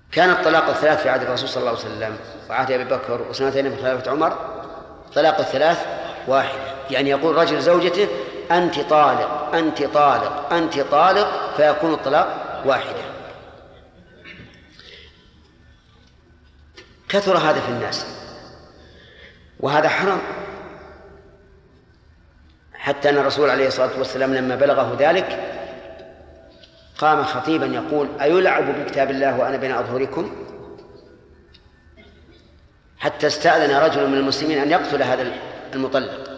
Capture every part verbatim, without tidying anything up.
كان الطلاق الثلاث في عهد الرسول صلى الله عليه وسلم وعهد أبي بكر وسنتين من خلافة عمر طلاق الثلاث واحدة، يعني يقول رجل زوجته أنت طالق أنت طالق أنت طالق، فيكون الطلاق واحدة. كثر هذا في الناس وهذا حرام، حتى أن الرسول عليه الصلاة والسلام لما بلغه ذلك قام خطيبا يقول أيلعب بكتاب الله وأنا بين أظهركم؟ حتى استأذن رجل من المسلمين أن يقتل هذا المطلق.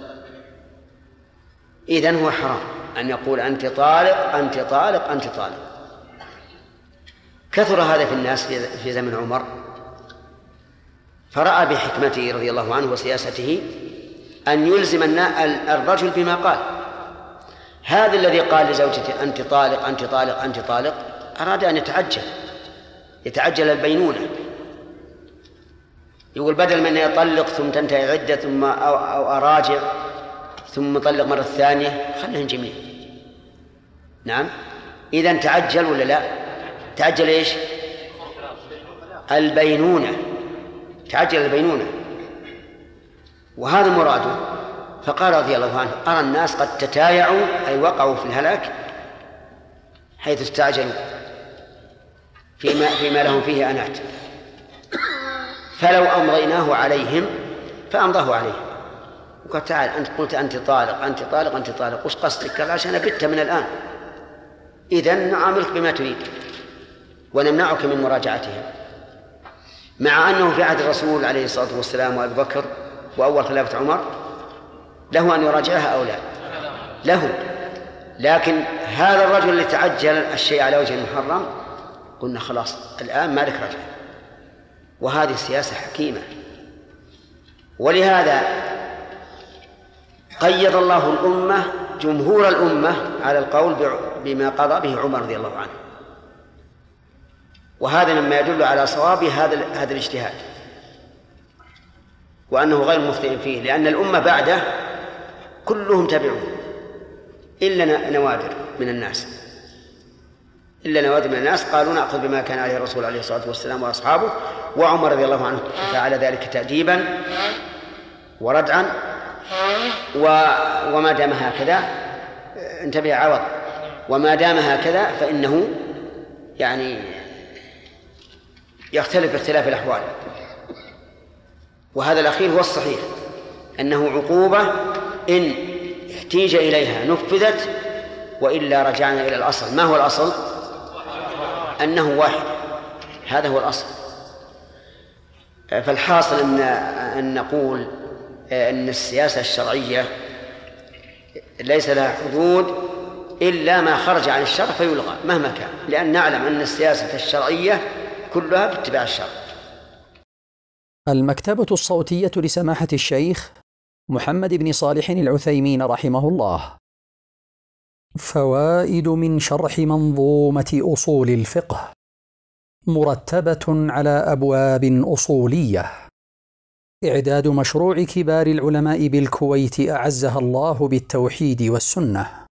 إذن هو حرام أن يقول أنت طالق أنت طالق أنت طالق. كثر هذا في الناس في زمن عمر، فرأى بحكمته رضي الله عنه وسياسته أن يلزم الرجل بما قال. هذا الذي قال لزوجته أنت طالق أنت طالق أنت طالق أراد أن يتعجل يتعجل البينونة، يقول بدل من يطلق ثم تنتهي عدة ثم أو, أو أراجع ثم طلق مرة ثانية، خلهم جميع. نعم، إذن تعجل ولا لا؟ تعجل إيش؟ البينونة، تعجل البينونة، وهذا مراده. فقال رضي الله عنه أرى الناس قد تتايعوا أي وقعوا في الهلاك حيث استعجلوا فيما, فيما لهم فيه أنات، فلو أمضيناه عليهم فأمضاه عليهم. وقال تعال أنت قلت أنت طالق أنت طالق أنت طالق، وش قصدك؟ قال عشان أبت من الآن. إذن نعاملك بما تريد ونمنعك من مراجعتهم، مع أنه في عهد الرسول عليه الصلاة والسلام وأبي بكر وأول خلافة عمر له أن يراجعها أو لا له، لكن هذا الرجل اللي تعجل الشيء على وجه محرم قلنا خلاص الآن مالك رجع. وهذه سياسة حكيمة، ولهذا قيد الله الأمة جمهور الأمة على القول بما قضى به عمر رضي الله عنه، وهذا مما يدل على صواب هذا هذا الاجتهاد وأنه غير مخطئ فيه، لأن الأمة بعده كلهم تبعوه إلا نوادر من الناس إلا نوادر من الناس قالوا نأخذ بما كان عليه الرسول عليه الصلاة والسلام وأصحابه، وعمر رضي الله عنه فعل ذلك تأديبا وردعا، وما دام هكذا انتبه عوض وما دام هكذا فإنه يعني يختلف باختلاف الأحوال. وهذا الأخير هو الصحيح، أنه عقوبة إن احتيج إليها نفذت، وإلا رجعنا إلى الأصل. ما هو الأصل؟ أنه واحد، هذا هو الأصل. فالحاصل أن, أن نقول أن السياسة الشرعية ليس لها حدود إلا ما خرج عن الشرع فيلغى مهما كان، لأن نعلم أن السياسة الشرعية كلها باتباع الشرع. المكتبة الصوتية لسماحة الشيخ محمد بن صالح العثيمين رحمه الله. فوائد من شرح منظومة أصول الفقه مرتبة على أبواب أصولية. إعداد مشروع كبار العلماء بالكويت أعزها الله بالتوحيد والسنة.